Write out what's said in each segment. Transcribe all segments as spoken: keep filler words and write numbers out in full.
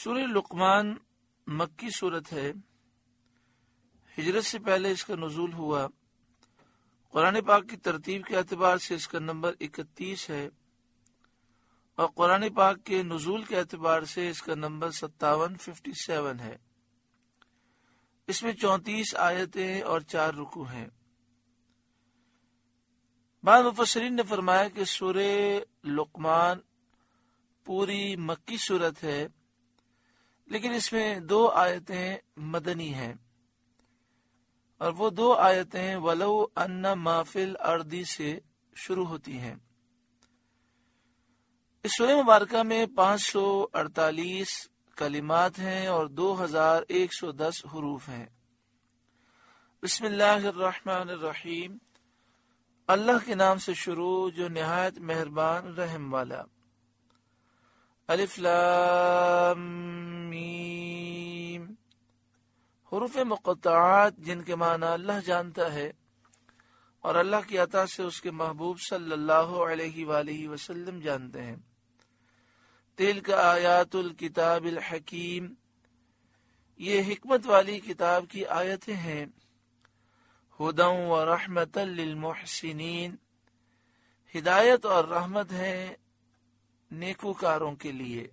سورہ لقمان مکی صورت ہے. ہجرت سے پہلے اس کا نزول ہوا. قرآن پاک کی ترتیب کے اعتبار سے اس کا نمبر اکتیس ہے اور قرآن پاک کے نزول کے اعتبار سے اس کا نمبر ستاون ففٹی سیون ہے. اس میں چونتیس آیتیں اور چار رکوع ہیں. بعض مفسرین نے فرمایا کہ سورہ لقمان پوری مکی صورت ہے، لیکن اس میں دو آیتیں مدنی ہیں، اور وہ دو آیتیں ولو ان ما فی الارض سے شروع ہوتی ہیں. اس سورہ مبارکہ میں پانچ سو اڑتالیس کلمات ہیں اور دو ہزار ایک سو دس حروف ہیں. بسم اللہ الرحمن الرحیم. اللہ کے نام سے شروع جو نہایت مہربان رحم والا. الف لام میم. حروف مقطعات جن کے معنی اللہ جانتا ہے اور اللہ کی عطا سے اس کے محبوب صلی اللہ علیہ وآلہ وسلم جانتے ہیں. تلک آیات الکتاب الحکیم. یہ حکمت والی کتاب کی آیتیں ہیں. ہدی و رحمت للمحسنین. ہدایت اور رحمت ہے نیکوکاروں کے لیے.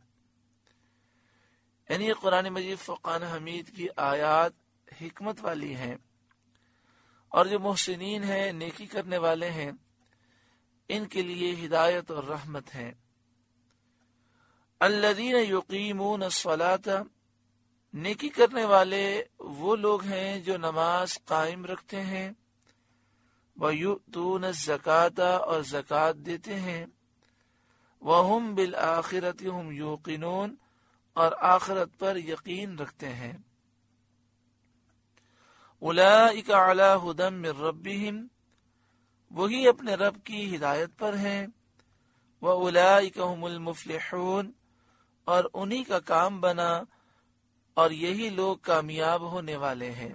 یعنی قرآن مجید فرقان حمید کی آیات حکمت والی ہیں، اور جو محسنین ہیں، نیکی کرنے والے ہیں، ان کے لیے ہدایت اور رحمت ہے. الذین یقیمون الصلاۃ. نیکی کرنے والے وہ لوگ ہیں جو نماز قائم رکھتے ہیں. وَيُؤْتُونَ الزَّكَاةَ. اور زکوٰۃ دیتے ہیں. وَهُمْ بِالْآخِرَةِ هُمْ يُوقِنُونَ. اور آخرت پر یقین رکھتے ہیں. اولئک علی ھدی من ربہم. وہی اپنے رب کی ہدایت پر ہیں. واولئک ھم المفلحون. اور انہی کا کام بنا اور یہی لوگ کامیاب ہونے والے ہیں.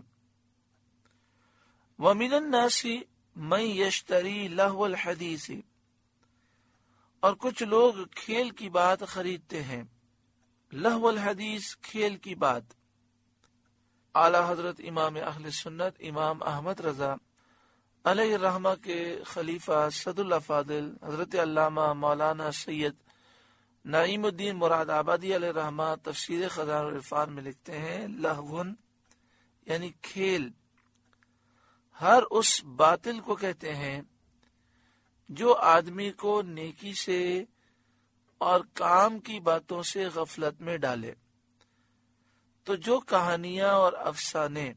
ومن الناس من یشتری لہو الحدیث. اور کچھ لوگ کھیل کی بات خریدتے ہیں. لہو الحدیث کھیل کی بات. اعلی حضرت امام اہل سنت امام احمد رضا علیہ الرحمہ کے خلیفہ سد الافاضل حضرت علامہ مولانا سید نعیم الدین مراد آبادی علیہ الرحمہ تفسیر خزائن العرفان میں لکھتے ہیں لہون یعنی کھیل ہر اس باطل کو کہتے ہیں جو آدمی کو نیکی سے اور کام کی باتوں سے غفلت میں ڈالے. تو جو کہانیاں اور افسانے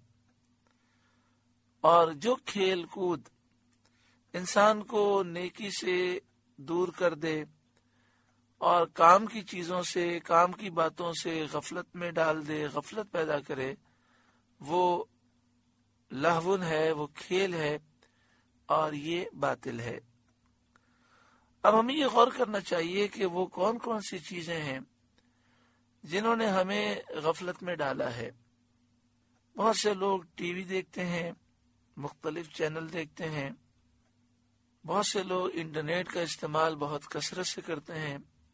اور جو کھیل کود انسان کو نیکی سے دور کر دے اور کام کی چیزوں سے کام کی باتوں سے غفلت میں ڈال دے، غفلت پیدا کرے، وہ لہون ہے، وہ کھیل ہے اور یہ باطل ہے. اب ہمیں یہ غور کرنا چاہیے کہ وہ کون کون سی چیزیں ہیں جنہوں نے ہمیں غفلت میں ڈالا ہے. بہت سے لوگ ٹی وی دیکھتے ہیں، مختلف چینل دیکھتے ہیں. بہت سے لوگ انٹرنیٹ کا استعمال بہت کثرت سے کرتے ہیں.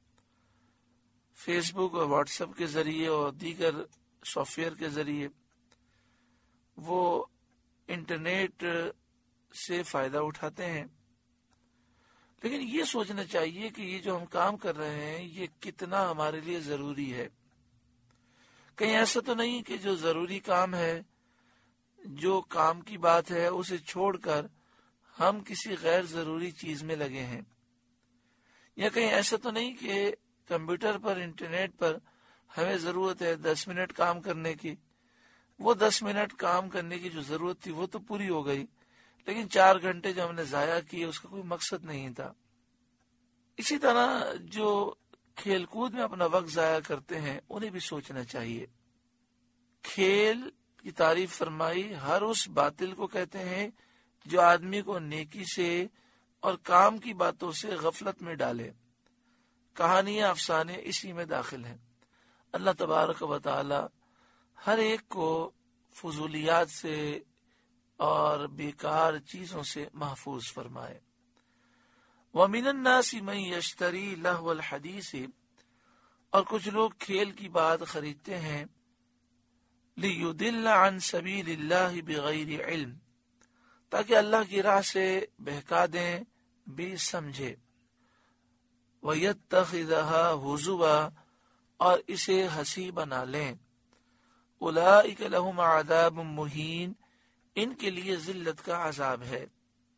فیس بک اور واٹس ایپ کے ذریعے اور دیگر سافٹ ویئر کے ذریعے وہ انٹرنیٹ سے فائدہ اٹھاتے ہیں. لیکن یہ سوچنا چاہیے کہ یہ جو ہم کام کر رہے ہیں یہ کتنا ہمارے لیے ضروری ہے. کہیں ایسا تو نہیں کہ جو ضروری کام ہے، جو کام کی بات ہے، اسے چھوڑ کر ہم کسی غیر ضروری چیز میں لگے ہیں. یا کہیں ایسا تو نہیں کہ کمپیوٹر پر انٹرنیٹ پر ہمیں ضرورت ہے دس منٹ کام کرنے کی، وہ دس منٹ کام کرنے کی جو ضرورت تھی وہ تو پوری ہو گئی، لیکن چار گھنٹے جو ہم نے ضائع کیے اس کا کوئی مقصد نہیں تھا. اسی طرح جو کھیل کود میں اپنا وقت ضائع کرتے ہیں انہیں بھی سوچنا چاہیے. کھیل کی تعریف فرمائی ہر اس باطل کو کہتے ہیں جو آدمی کو نیکی سے اور کام کی باتوں سے غفلت میں ڈالے. کہانیاں افسانے اسی میں داخل ہیں. اللہ تبارک و تعالی ہر ایک کو فضولیات سے اور بیکار چیزوں سے محفوظ فرمائے. وَمِنَ النَّاسِ مَن يَشْتَرِي لَهْوَ الْحَدِيثِ. اور کچھ لوگ کھیل کی بات خریدتے ہیں لِيُضِلَّ عَن سَبِيلِ اللَّهِ بِغَيْرِ علم، تاکہ اللہ کی راہ سے بہکا دیں بھی سمجھے، وَيَتَّخِذَهَا هُزُوًا، اور اسے ہنسی بنا لیں، أُولَئِكَ لَهُمْ عَذَابٌ مُهِينٌ، ان کے لیے ذلت کا عذاب ہے۔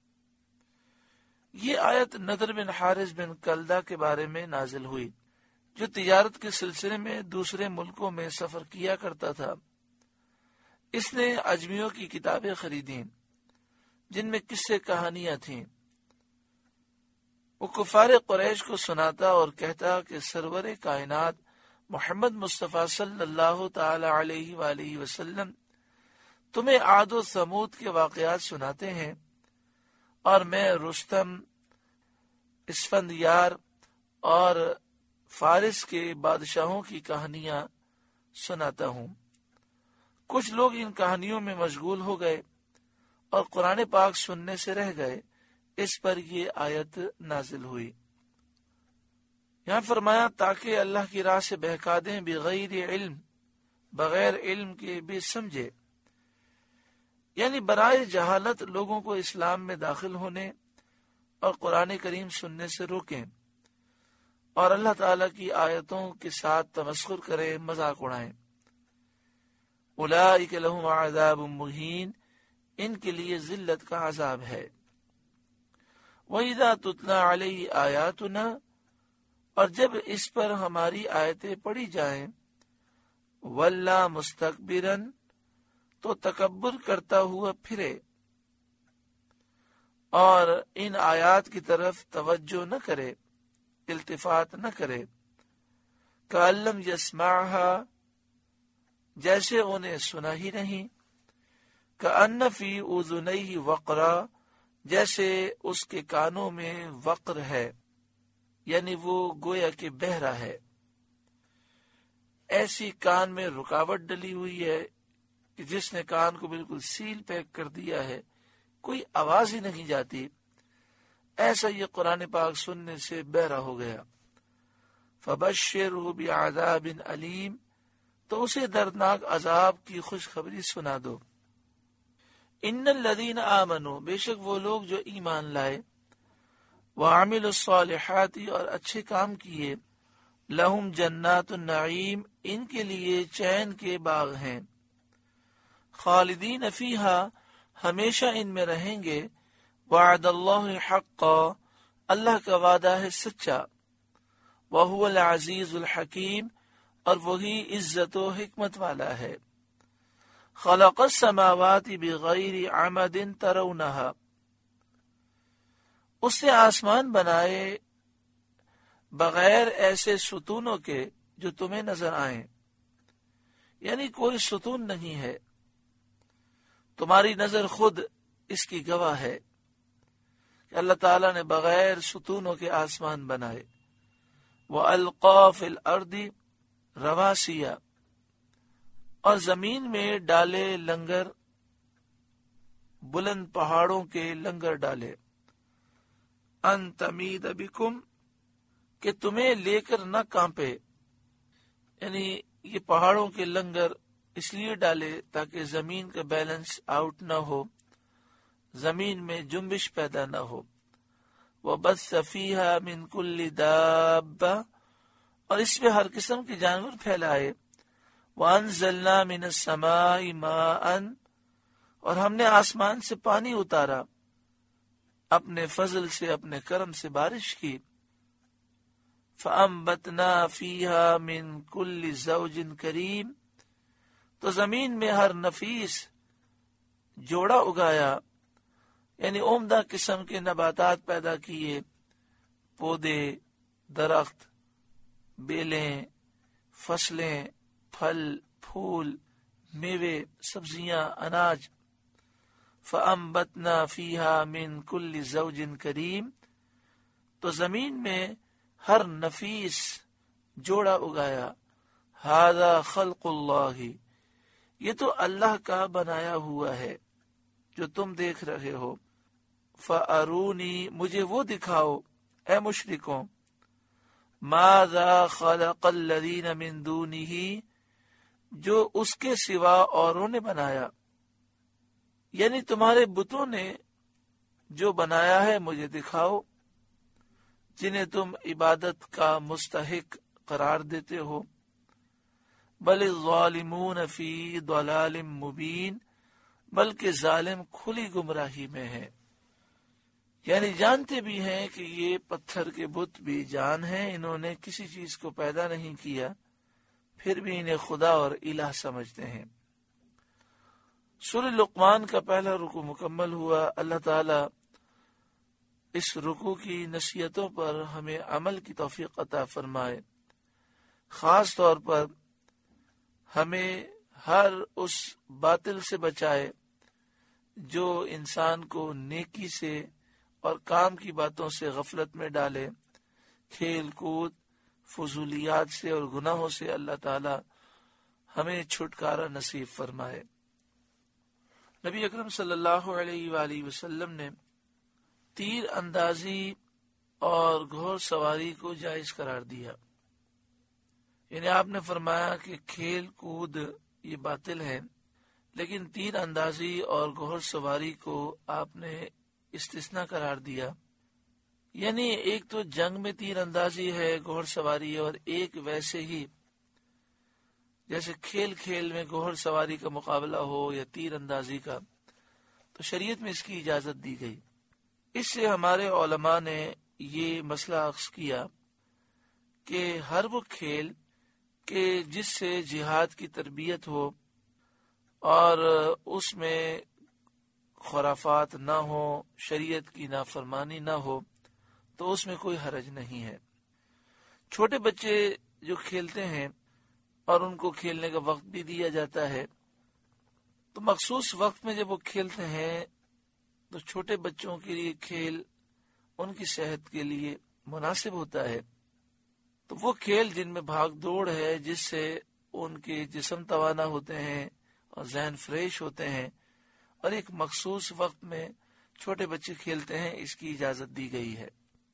یہ آیت نضر بن حارث بن کلدہ کے بارے میں نازل ہوئی، جو تجارت کے سلسلے میں دوسرے ملکوں میں سفر کیا کرتا تھا۔ اس نے اجمیوں کی کتابیں خریدیں جن میں قصے کہانیاں تھیں۔ وہ کفار قریش کو سناتا اور کہتا کہ سرور کائنات محمد مصطفیٰ صلی اللہ تعالی علیہ وآلہ وسلم تمہیں عاد و ثمود کے واقعات سناتے ہیں، اور میں رستم، اسفندیار اور فارس کے بادشاہوں کی کہانیاں سناتا ہوں۔ کچھ لوگ ان کہانیوں میں مشغول ہو گئے اور قرآن پاک سننے سے رہ گئے، اس پر یہ آیت نازل ہوئی۔ یہاں فرمایا تاکہ اللہ کی راہ سے بہکا دیں بغیر علم، بغیر علم کے بھی سمجھے، یعنی برائے جہالت لوگوں کو اسلام میں داخل ہونے اور قرآن کریم سننے سے روکیں، اور اللہ تعالیٰ کی آیتوں کے ساتھ تمسخر کریں، مذاق اڑائیں۔ اولئک لہم عذاب مہین، ان کے لیے ذلت کا عذاب ہے۔ وَإِذَا تُتْلَى عَلَيْهِ آیاتنا، اور جب اس پر ہماری آیتیں پڑھی جائیں، وَلَّا مُسْتَكْبِرًا، تو تکبر کرتا ہوا پھرے اور ان آیات کی طرف توجہ نہ کرے، التفات نہ کرے، کَأَن لَّمْ يَسْمَعْهَا، جیسے انہیں سنا ہی نہیں، کَأَنَّ فِي أُذُنَيْهِ وَقْرًا، جیسے اس کے کانوں میں وقر ہے، یعنی وہ گویا کہ بہرا ہے، ایسی کان میں رکاوٹ ڈلی ہوئی ہے کہ جس نے کان کو بالکل سیل پیک کر دیا ہے، کوئی آواز ہی نہیں جاتی، ایسا یہ قرآن پاک سننے سے بہرا ہو گیا۔ فَبَشِّرْهُ بِعَذَابٍ أَلِيمٍ، تو اسے دردناک عذاب کی خوشخبری سنا دو۔ ان الذین آمنوا، بے شک وہ لوگ جو ایمان لائے، وعملوا الصالحات، اور اچھے کام کیے، لہم جنات النعیم، ان کے لیے چین کے باغ ہیں، خالدین فیہا، ہمیشہ ان میں رہیں گے، وعد اللہ حقا، اللہ کا وعدہ ہے سچا، وہو العزیز الحکیم، اور وہی عزت و حکمت والا ہے۔ خلق السماوات بغیر عمد ترونہا، اس نے آسمان بنائے بغیر ایسے ستونوں کے جو تمہیں نظر آئیں، یعنی کوئی ستون نہیں ہے، تمہاری نظر خود اس کی گواہ ہے کہ اللہ تعالیٰ نے بغیر ستونوں کے آسمان بنائے۔ وَأَلْقَى فِي الْأَرْضِ رَوَاسِيَ، اور زمین میں ڈالے لنگر، بلند پہاڑوں کے لنگر ڈالے، ان تمید بکم، کہ تمہیں لے کر نہ کانپے، یعنی یہ پہاڑوں کے لنگر اس لیے ڈالے تاکہ زمین کا بیلنس آؤٹ نہ ہو، زمین میں جنبش پیدا نہ ہو۔ وَبَثَّ فِيهَا مِن كُلِّ دَابَّةٍ، اور اس میں ہر قسم کے جانور پھیلائے۔ وَأَنزَلْنَا مِنَ السَّمَاءِ مَاءً، اور ہم نے آسمان سے پانی اتارا، اپنے فضل سے، اپنے کرم سے بارش کی۔ فَأَنبَتْنَا فِيهَا مِن كُلِّ زَوْجٍ كَرِيمٍ، تو زمین میں ہر نفیس جوڑا اگایا، یعنی عمدہ قسم کے نباتات پیدا کیے، پودے، درخت، بیلیں، فصلیں، پھل، پھول، میوے، سبزیاں، اناج۔ فَأَنبَتْنَا فِيهَا مِن كُلِّ زَوْجٍ كَرِيمٍ، تو زمین میں ہر نفیس جوڑا اگایا۔ هَذَا خَلْقُ اللَّهِ، یہ تو اللہ کا بنایا ہوا ہے جو تم دیکھ رہے ہو۔ فَأَرُونِي، مجھے وہ دکھاؤ اے مشرکوں، ماذا خلق الذین من دونہ، جو اس کے سوا اوروں نے بنایا، یعنی تمہارے بتوں نے جو بنایا ہے مجھے دکھاؤ، جنہیں تم عبادت کا مستحق قرار دیتے ہو۔ بل الظالمون فی ضلال مبین، بلکہ ظالم کھلی گمراہی میں ہے، یعنی جانتے بھی ہیں کہ یہ پتھر کے بت بھی جان ہیں، انہوں نے کسی چیز کو پیدا نہیں کیا، پھر بھی انہیں خدا اور الہ سمجھتے ہیں۔ سورہ لقمان کا پہلا رکوع مکمل ہوا۔ اللہ تعالی اس رکوع کی نصیحتوں پر ہمیں عمل کی توفیق عطا فرمائے، خاص طور پر ہمیں ہر اس باطل سے بچائے جو انسان کو نیکی سے اور کام کی باتوں سے غفلت میں ڈالے، کھیل کود، فضولیات سے اور گناہوں سے اللہ تعالی ہمیں چھٹکارا نصیب فرمائے۔ نبی اکرم صلی اللہ علیہ وآلہ وسلم نے تیر اندازی اور گھوڑ سواری کو جائز قرار دیا، یعنی آپ نے فرمایا کہ کھیل کود یہ باطل ہے، لیکن تیر اندازی اور گھوڑ سواری کو آپ نے استثناء قرار دیا، یعنی ایک تو جنگ میں تیر اندازی ہے، گھوڑ سواری ہے، اور ایک ویسے ہی جیسے کھیل کھیل میں گھوڑ سواری کا مقابلہ ہو یا تیر اندازی کا، تو شریعت میں اس کی اجازت دی گئی۔ اس سے ہمارے علماء نے یہ مسئلہ اخذ کیا کہ ہر وہ کھیل کہ جس سے جہاد کی تربیت ہو اور اس میں خرافات نہ ہو، شریعت کی نافرمانی نہ ہو، تو اس میں کوئی حرج نہیں ہے۔ چھوٹے بچے جو کھیلتے ہیں اور ان کو کھیلنے کا وقت بھی دیا جاتا ہے، تو مخصوص وقت میں جب وہ کھیلتے ہیں تو چھوٹے بچوں کے لیے کھیل ان کی صحت کے لیے مناسب ہوتا ہے۔ تو وہ کھیل جن میں بھاگ دوڑ ہے، جس سے ان کے جسم توانا ہوتے ہیں اور ذہن فریش ہوتے ہیں، اور ایک مخصوص وقت میں چھوٹے بچے کھیلتے ہیں، اس کی اجازت دی گئی ہے۔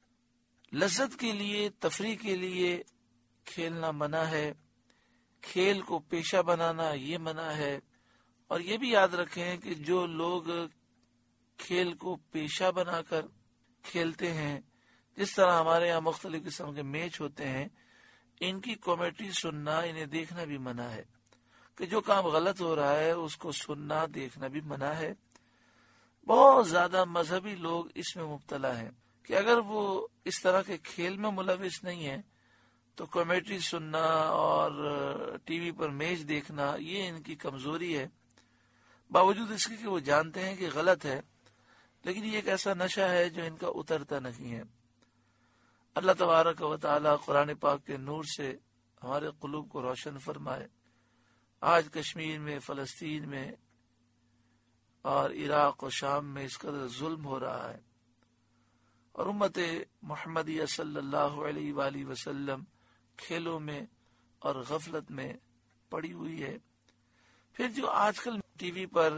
لذت کے لیے، تفریح کے لیے کھیلنا منع ہے، کھیل کو پیشہ بنانا یہ منع ہے۔ اور یہ بھی یاد رکھیں کہ جو لوگ کھیل کو پیشہ بنا کر کھیلتے ہیں، جس طرح ہمارے یہاں مختلف قسم کے میچ ہوتے ہیں، ان کی کمیٹی سننا، انہیں دیکھنا بھی منع ہے، کہ جو کام غلط ہو رہا ہے اس کو سننا دیکھنا بھی منع ہے۔ بہت زیادہ مذہبی لوگ اس میں مبتلا ہیں کہ اگر وہ اس طرح کے کھیل میں ملوث نہیں ہیں تو کمیٹی سننا اور ٹی وی پر میچ دیکھنا یہ ان کی کمزوری ہے، باوجود اس کے کہ وہ جانتے ہیں کہ غلط ہے، لیکن یہ ایک ایسا نشہ ہے جو ان کا اترتا نہیں ہے۔ اللہ تبارک و تعالی قرآن پاک کے نور سے ہمارے قلوب کو روشن فرمائے۔ آج کشمیر میں، فلسطین میں اور عراق و شام میں اس قدر ظلم ہو رہا ہے، اور امت محمدیہ صلی اللہ علیہ وآلہ وسلم کھیلوں میں اور غفلت میں پڑی ہوئی ہے۔ پھر جو آج کل ٹی وی پر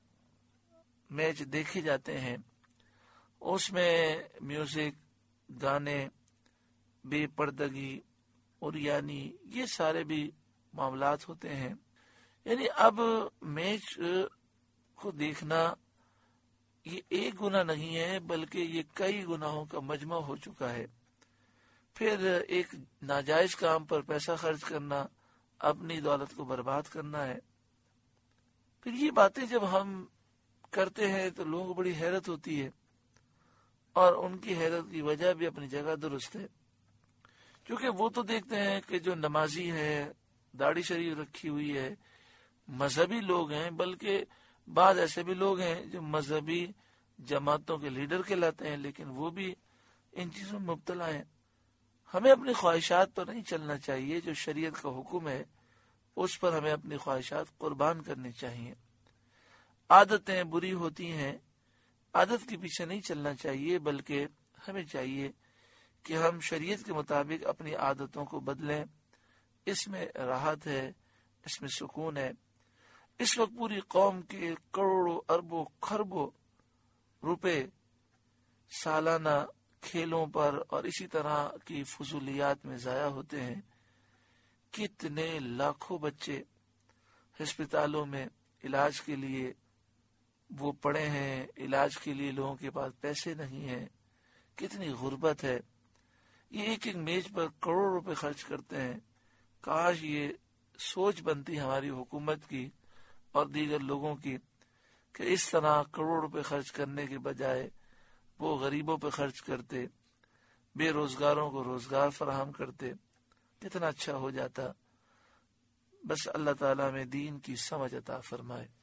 میچ دیکھے جاتے ہیں، اس میں میوزک، گانے، بے پردگی اور یعنی یہ سارے بھی معاملات ہوتے ہیں۔ یعنی اب میچ کو دیکھنا یہ ایک گناہ نہیں ہے، بلکہ یہ کئی گناہوں کا مجمع ہو چکا ہے۔ پھر ایک ناجائز کام پر پیسہ خرچ کرنا، اپنی دولت کو برباد کرنا ہے۔ پھر یہ باتیں جب ہم کرتے ہیں تو لوگوں کو بڑی حیرت ہوتی ہے، اور ان کی حیرت کی وجہ بھی اپنی جگہ درست ہے، کیونکہ وہ تو دیکھتے ہیں کہ جو نمازی ہے، داڑھی شریف رکھی ہوئی ہے، مذہبی لوگ ہیں، بلکہ بعض ایسے بھی لوگ ہیں جو مذہبی جماعتوں کے لیڈر کہلاتے ہیں، لیکن وہ بھی ان چیزوں میں مبتلا ہیں۔ ہمیں اپنی خواہشات پر نہیں چلنا چاہیے، جو شریعت کا حکم ہے اس پر ہمیں اپنی خواہشات قربان کرنی چاہیے۔ عادتیں بری ہوتی ہیں، عادت کے پیچھے نہیں چلنا چاہیے، بلکہ ہمیں چاہیے کہ ہم شریعت کے مطابق اپنی عادتوں کو بدلیں۔ اس میں راحت ہے، اس میں سکون ہے۔ اس وقت پوری قوم کے کروڑوں اربوں خربوں روپے سالانہ کھیلوں پر اور اسی طرح کی فضولیات میں ضائع ہوتے ہیں. کتنے لاکھوں بچے ہسپتالوں میں علاج کے لیے وہ پڑے ہیں، علاج کے لیے لوگوں کے پاس پیسے نہیں ہیں. کتنی غربت ہے. یہ ایک ایک میز پر کروڑ روپے خرچ کرتے ہیں. کاش یہ سوچ بنتی ہماری حکومت کی اور دیگر لوگوں کی کہ اس طرح کروڑ روپے خرچ کرنے کے بجائے وہ غریبوں پہ خرچ کرتے، بے روزگاروں کو روزگار فراہم کرتے، کتنا اچھا ہو جاتا. بس اللہ تعالیٰ میں دین کی سمجھ عطا فرمائے.